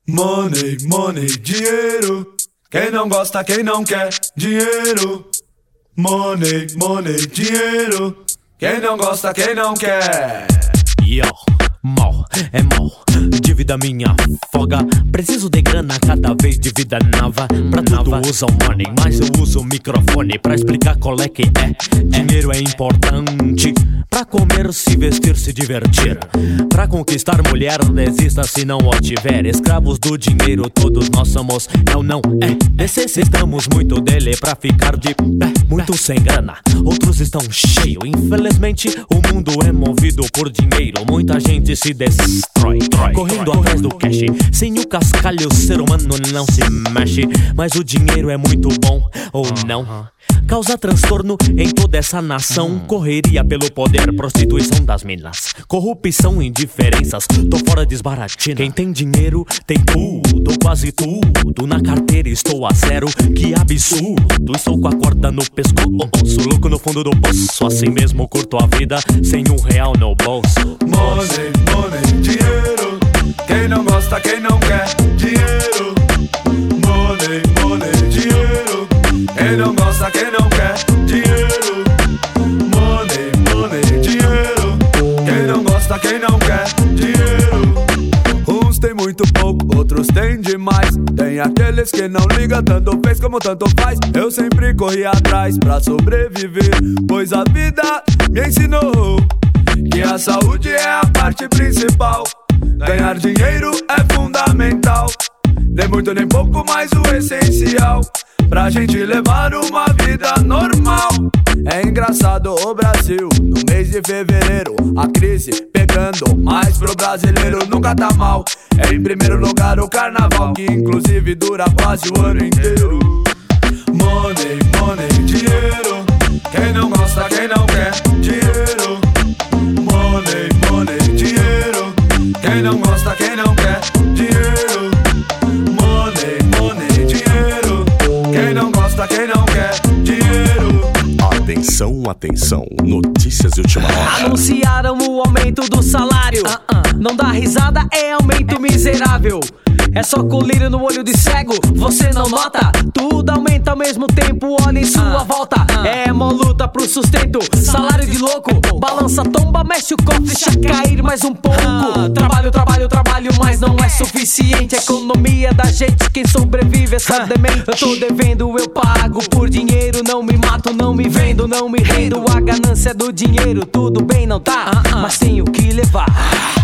Money, money, dinheiro. Quem não gosta, quem não quer dinheiro. Money, money, dinheiro. Quem não gosta, quem não quer. Yo, mal, é mal. Dívida minha folga. Preciso de grana, cada vez de vida nova. Pra tudo usa o money, mas eu uso o microfone pra explicar qual é que é. Dinheiro é importante pra comer, se vestir, se divertir. Pra conquistar mulher, desista se não o tiver. Escravos do dinheiro, todos nós somos. É ou não é? Necessitamos muito dele pra ficar de pé. Muitos sem grana, outros estão cheios. Infelizmente o mundo é movido por dinheiro. Muita gente se destrói, correndo atrás do cash. Sem o cascalho o ser humano não se mexe. Mas o dinheiro é muito bom, ou não? Causa transtorno em toda essa nação. Correria pelo poder, prostituição das minas, corrupção, indiferenças. Tô fora desbaratina. Quem tem dinheiro tem tudo, quase tudo. Na carteira estou a zero, que absurdo. Estou com a corda no pescoço, louco no fundo do poço. Assim mesmo curto a vida, sem R$1 no bolso. Money, money, dinheiro. Quem não gosta, quem não quer dinheiro. Money, money, dinheiro. Quem não gosta, quem não quer dinheiro. Money, money, dinheiro. Quem não gosta, quem não quer dinheiro. Uns tem muito pouco, outros tem demais. Tem aqueles que não ligam, tanto fez como tanto faz. Eu sempre corri atrás pra sobreviver, pois a vida me ensinou que a saúde é a parte principal. Ganhar dinheiro é fundamental. Nem muito nem pouco, mas o essencial pra gente levar uma vida normal. É engraçado o Brasil, no mês de fevereiro, a crise pegando, mas pro brasileiro nunca tá mal. É em primeiro lugar o carnaval, que inclusive dura quase o ano inteiro. Money, money, dinheiro. Quem não gosta, quem não quer dinheiro. Money, money, dinheiro. Quem não gosta, quem não quer dinheiro. Money, money, dinheiro. Quem não gosta, quem não quer dinheiro. Atenção, atenção, notícias de última hora. Anunciaram o aumento do salário. Não dá risada, é aumento miserável. É só colírio no olho de cego, você não nota? Tudo aumenta ao mesmo tempo, olha em sua volta. É mó luta pro sustento, salário de louco. Balança, tomba, mexe o cofre, deixa cair mais um pouco. Trabalho, trabalho, trabalho, mas não é suficiente. A economia da gente, quem sobrevive é só demente. Eu tô devendo, eu pago por dinheiro. Não me mato, não me vendo, não me rendo. A ganância do dinheiro, tudo bem, não tá? Mas tenho que levar.